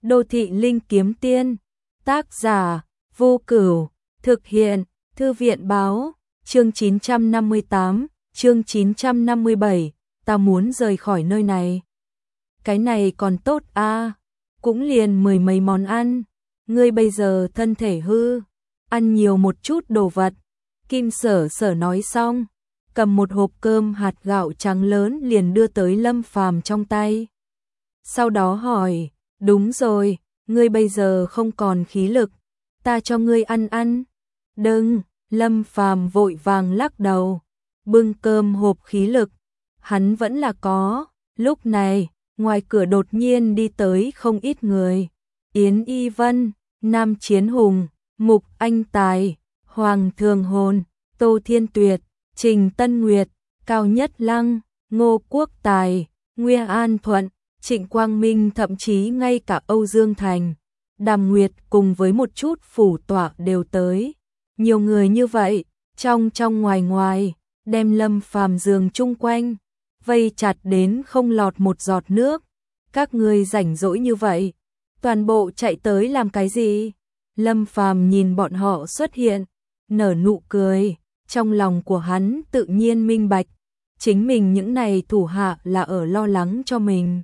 Đô thị linh kiếm tiên. Tác giả Vô Cửu. Thực hiện Thư viện báo. Chương 958, chương 957. Ta muốn rời khỏi nơi này. Cái này còn tốt à, cũng liền mười mấy món ăn. Ngươi bây giờ thân thể hư, ăn nhiều một chút đồ vật. Kim Sở Sở nói xong, cầm một hộp cơm hạt gạo trắng lớn liền đưa tới Lâm Phàm trong tay. Sau đó hỏi, đúng rồi, ngươi bây giờ không còn khí lực, ta cho ngươi ăn ăn. Đừng, Lâm Phàm vội vàng lắc đầu, bưng cơm hộp khí lực, hắn vẫn là có. Lúc này, ngoài cửa đột nhiên đi tới không ít người. Yến Y Vân, Nam Chiến Hùng, Mục Anh Tài, Hoàng Thường Hồn, Tô Thiên Tuyệt, Trình Tân Nguyệt, Cao Nhất Lăng, Ngô Quốc Tài, Nguyên An Thuận, Trịnh Quang Minh, thậm chí ngay cả Âu Dương Thành, Đàm Nguyệt cùng với một chút phủ tọa đều tới. Nhiều người như vậy, trong ngoài ngoài, đem Lâm Phàm giường chung quanh, vây chặt đến không lọt một giọt nước. Các ngươi rảnh rỗi như vậy, toàn bộ chạy tới làm cái gì? Lâm Phàm nhìn bọn họ xuất hiện, nở nụ cười, trong lòng của hắn tự nhiên minh bạch, chính mình những này thủ hạ là ở lo lắng cho mình.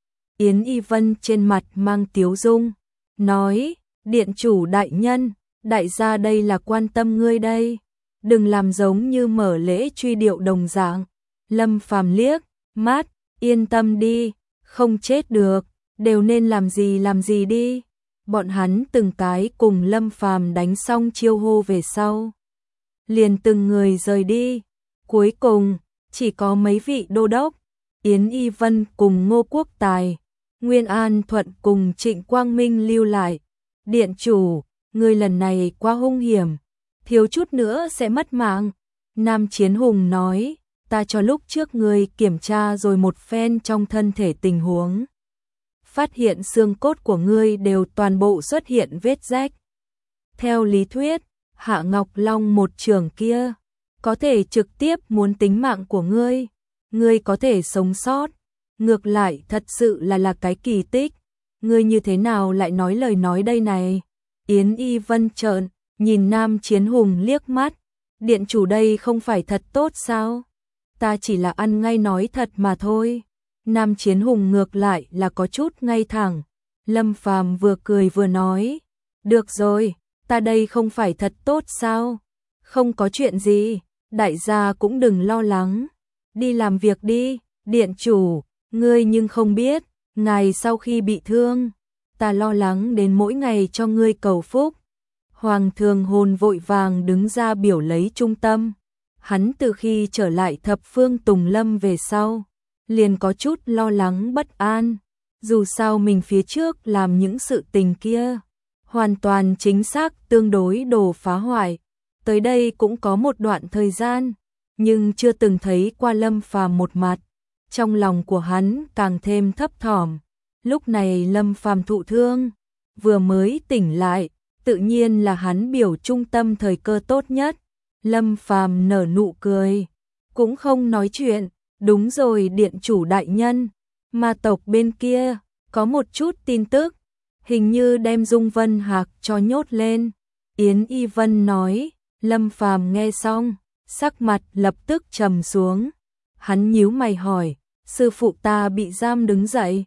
Yến Y Vân trên mặt mang tiếu dung, nói, điện chủ đại nhân, đại gia đây là quan tâm ngươi đây, đừng làm giống như mở lễ truy điệu đồng dạng. Lâm Phàm liếc mắt, yên tâm đi, không chết được, đều nên làm gì đi. Bọn hắn từng cái cùng Lâm Phàm đánh xong chiêu hô về sau, liền từng người rời đi. Cuối cùng, chỉ có mấy vị đô đốc, Yến Y Vân cùng Ngô Quốc Tài, Nguyên An Thuận cùng Trịnh Quang Minh lưu lại. Điện chủ, ngươi lần này quá hung hiểm, thiếu chút nữa sẽ mất mạng. Nam Chiến Hùng nói, ta cho lúc trước ngươi kiểm tra rồi một phen trong thân thể tình huống, phát hiện xương cốt của ngươi đều toàn bộ xuất hiện vết rách. Theo lý thuyết, Hạ Ngọc Long một trường kia có thể trực tiếp muốn tính mạng của ngươi có thể sống sót, ngược lại thật sự là cái kỳ tích. Ngươi như thế nào lại nói lời nói đây này? Yến Y Vân trợn nhìn Nam Chiến Hùng liếc mắt, điện chủ đây không phải thật tốt sao? Ta chỉ là ăn ngay nói thật mà thôi. Nam Chiến Hùng ngược lại là có chút ngay thẳng. Lâm Phàm vừa cười vừa nói, được rồi, ta đây không phải thật tốt sao? Không có chuyện gì, đại gia cũng đừng lo lắng, đi làm việc đi. Điện chủ, ngươi nhưng không biết, ngài sau khi bị thương, ta lo lắng đến mỗi ngày cho ngươi cầu phúc. Hoàng Thường Hồn vội vàng đứng ra biểu lấy trung tâm. Hắn từ khi trở lại Thập Phương Tùng Lâm về sau, liền có chút lo lắng bất an. Dù sao mình phía trước làm những sự tình kia, hoàn toàn chính xác tương đối đồ phá hoại. Tới đây cũng có một đoạn thời gian, nhưng chưa từng thấy qua Lâm Phàm một mặt. Trong lòng của hắn càng thêm thấp thỏm. Lúc này Lâm Phàm thụ thương, vừa mới tỉnh lại, tự nhiên là hắn biểu trung tâm thời cơ tốt nhất. Lâm Phàm nở nụ cười, cũng không nói chuyện. Đúng rồi điện chủ đại nhân, ma tộc bên kia có một chút tin tức, hình như đem Dung Vân Hạc cho nhốt lên. Yến Y Vân nói. Lâm Phàm nghe xong, sắc mặt lập tức trầm xuống. Hắn nhíu mày hỏi, sư phụ ta bị giam đứng dậy?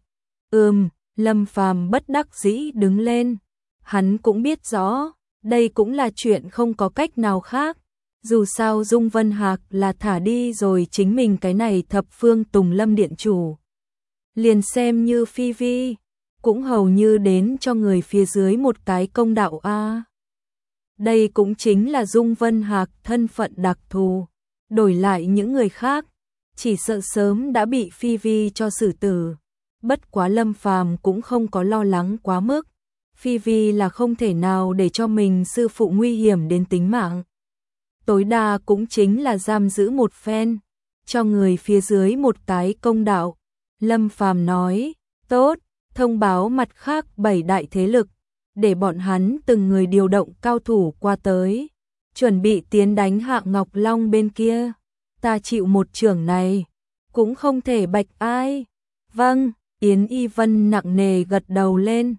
Lâm Phàm bất đắc dĩ đứng lên. Hắn cũng biết rõ, đây cũng là chuyện không có cách nào khác. Dù sao Dung Vân Hạc là thả đi rồi, chính mình cái này Thập Phương Tùng Lâm điện chủ, liền xem như phi vi, cũng hầu như đến cho người phía dưới một cái công đạo a. Đây cũng chính là Dung Vân Hạc thân phận đặc thù, đổi lại những người khác, chỉ sợ sớm đã bị phi vi cho xử tử. Bất quá Lâm Phàm cũng không có lo lắng quá mức, phi vi là không thể nào để cho mình sư phụ nguy hiểm đến tính mạng. Tối đa cũng chính là giam giữ một phen, cho người phía dưới một cái công đạo. Lâm Phàm nói, tốt, thông báo mặt khác 7 đại thế lực, để bọn hắn từng người điều động cao thủ qua tới, chuẩn bị tiến đánh Hạ Ngọc Long bên kia. Ta chịu một trưởng này, cũng không thể bạch ai. Vâng, Yến Y Vân nặng nề gật đầu lên.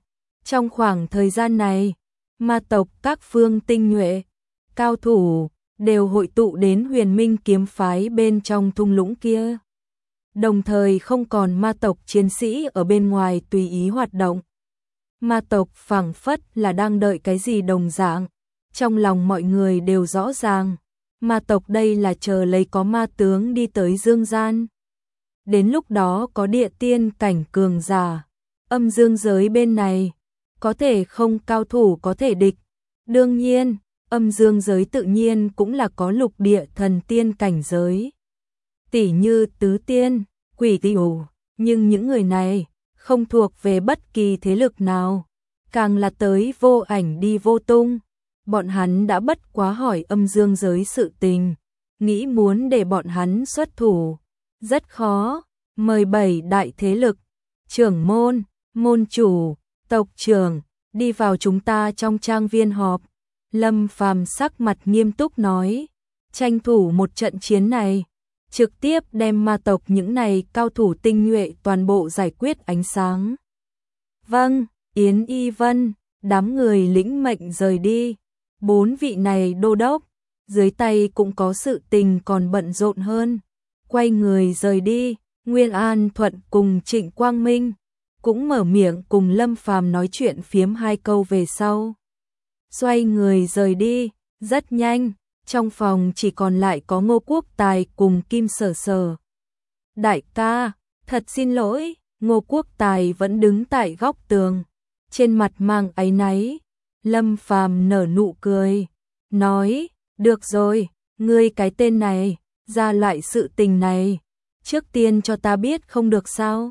Trong khoảng thời gian này, ma tộc các phương tinh nhuệ, cao thủ đều hội tụ đến Huyền Minh kiếm phái bên trong thung lũng kia. Đồng thời không còn ma tộc chiến sĩ ở bên ngoài tùy ý hoạt động. Ma tộc phảng phất là đang đợi cái gì đồng dạng. Trong lòng mọi người đều rõ ràng, ma tộc đây là chờ lấy có ma tướng đi tới dương gian. Đến lúc đó có địa tiên cảnh cường giả, âm dương giới bên này, có thể không cao thủ có thể địch. Đương nhiên, âm dương giới tự nhiên cũng là có lục địa thần tiên cảnh giới. Tỷ như tứ tiên, quỷ tiểu, nhưng những người này không thuộc về bất kỳ thế lực nào, càng là tới vô ảnh đi vô tung. Bọn hắn đã bất quá hỏi âm dương giới sự tình, nghĩ muốn để bọn hắn xuất thủ, rất khó. Mời 7 đại thế lực, trưởng môn, môn chủ, tộc trưởng, đi vào chúng ta trong trang viên họp. Lâm Phàm sắc mặt nghiêm túc nói, tranh thủ một trận chiến này, trực tiếp đem ma tộc những này cao thủ tinh nhuệ toàn bộ giải quyết ánh sáng. Vâng, Yến Y Vân, đám người lĩnh mệnh rời đi. 4 vị này đô đốc, dưới tay cũng có sự tình còn bận rộn hơn. Quay người rời đi, Nguyên An Thuận cùng Trịnh Quang Minh cũng mở miệng cùng Lâm Phàm nói chuyện phiếm 2 câu về sau. Xoay người rời đi, rất nhanh, trong phòng chỉ còn lại có Ngô Quốc Tài cùng Kim Sở Sở. Đại ca, thật xin lỗi, Ngô Quốc Tài vẫn đứng tại góc tường, trên mặt mang áy náy. Lâm Phàm nở nụ cười, nói, được rồi, ngươi cái tên này, ra loại sự tình này, trước tiên cho ta biết không được sao?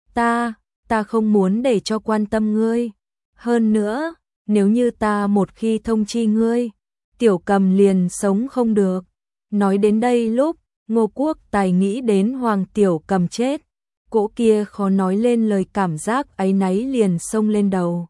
Ta không muốn để cho quan tâm ngươi. Hơn nữa, nếu như ta một khi thông chi ngươi, Tiểu Cầm liền sống không được. Nói đến đây lúc, Ngô Quốc Tài nghĩ đến Hoàng Tiểu Cầm chết, cỗ kia khó nói lên lời cảm giác áy náy liền xông lên đầu.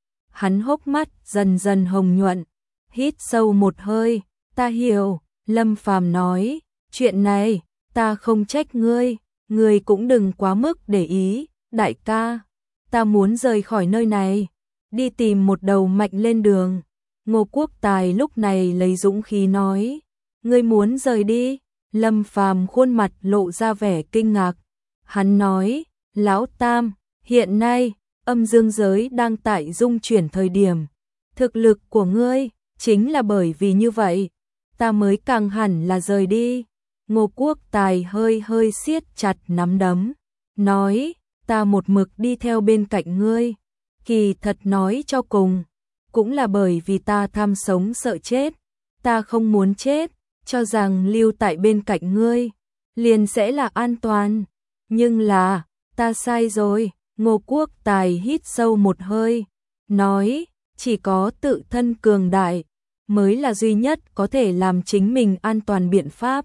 Hắn hốc mắt dần dần hồng nhuận, hít sâu một hơi, ta hiểu. Lâm Phàm nói, chuyện này, ta không trách ngươi cũng đừng quá mức để ý. Đại ca, ta muốn rời khỏi nơi này, đi tìm một đầu mạnh lên đường. Ngô Quốc Tài lúc này lấy dũng khí nói, ngươi muốn rời đi? Lâm Phàm khuôn mặt lộ ra vẻ kinh ngạc. Hắn nói, Lão Tam, hiện nay, âm dương giới đang tại dung chuyển thời điểm. Thực lực của ngươi, chính là bởi vì như vậy, ta mới càng hẳn là rời đi. Ngô Quốc Tài hơi siết chặt nắm đấm, nói, ta một mực đi theo bên cạnh ngươi, kỳ thật nói cho cùng, cũng là bởi vì ta tham sống sợ chết, ta không muốn chết, cho rằng lưu tại bên cạnh ngươi, liền sẽ là an toàn, nhưng là, ta sai rồi. Ngô Quốc Tài hít sâu một hơi, nói, chỉ có tự thân cường đại, mới là duy nhất có thể làm chính mình an toàn biện pháp.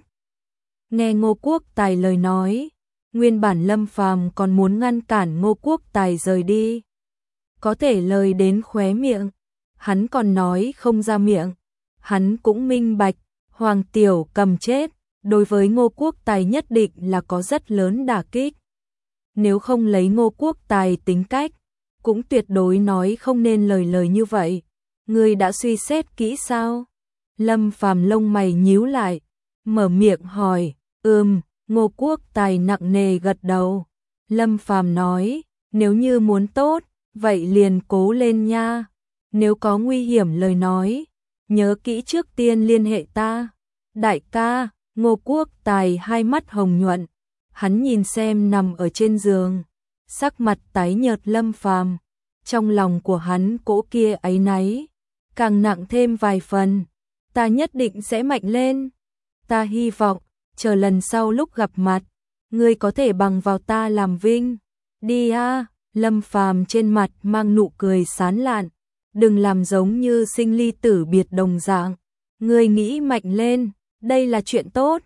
Nghe Ngô Quốc Tài lời nói, nguyên bản Lâm Phàm còn muốn ngăn cản Ngô Quốc Tài rời đi. Có thể lời đến khóe miệng, hắn còn nói không ra miệng. Hắn cũng minh bạch, Hoàng Tiểu Cầm chết, đối với Ngô Quốc Tài nhất định là có rất lớn đả kích. Nếu không lấy Ngô Quốc Tài tính cách, cũng tuyệt đối nói không nên lời như vậy. Ngươi đã suy xét kỹ sao? Lâm Phàm lông mày nhíu lại, mở miệng hỏi, Ngô Quốc Tài nặng nề gật đầu. Lâm Phàm nói, nếu như muốn tốt, vậy liền cố lên nha. Nếu có nguy hiểm lời nói, nhớ kỹ trước tiên liên hệ ta. Đại ca, Ngô Quốc Tài hai mắt hồng nhuận, hắn nhìn xem nằm ở trên giường, sắc mặt tái nhợt Lâm Phàm, trong lòng của hắn cỗ kia áy náy càng nặng thêm vài phần. Ta nhất định sẽ mạnh lên. Ta hy vọng chờ lần sau lúc gặp mặt, ngươi có thể bằng vào ta làm vinh. Đi a. Lâm Phàm trên mặt mang nụ cười sán lạn, đừng làm giống như sinh ly tử biệt đồng dạng. Ngươi nghĩ mạnh lên, đây là chuyện tốt.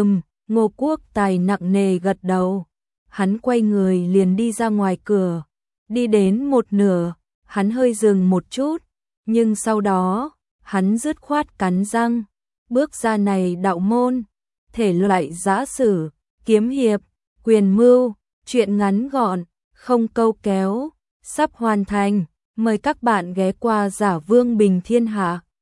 Ngô Quốc Tài nặng nề gật đầu. Hắn quay người liền đi ra ngoài cửa. Đi đến một nửa, hắn hơi dừng một chút, nhưng sau đó, hắn dứt khoát cắn răng, bước ra này đạo môn, thể loại giã sử, kiếm hiệp, quyền mưu, chuyện ngắn gọn, không câu kéo, sắp hoàn thành. Mời các bạn ghé qua Giả Vương Bình Thiên Hạ.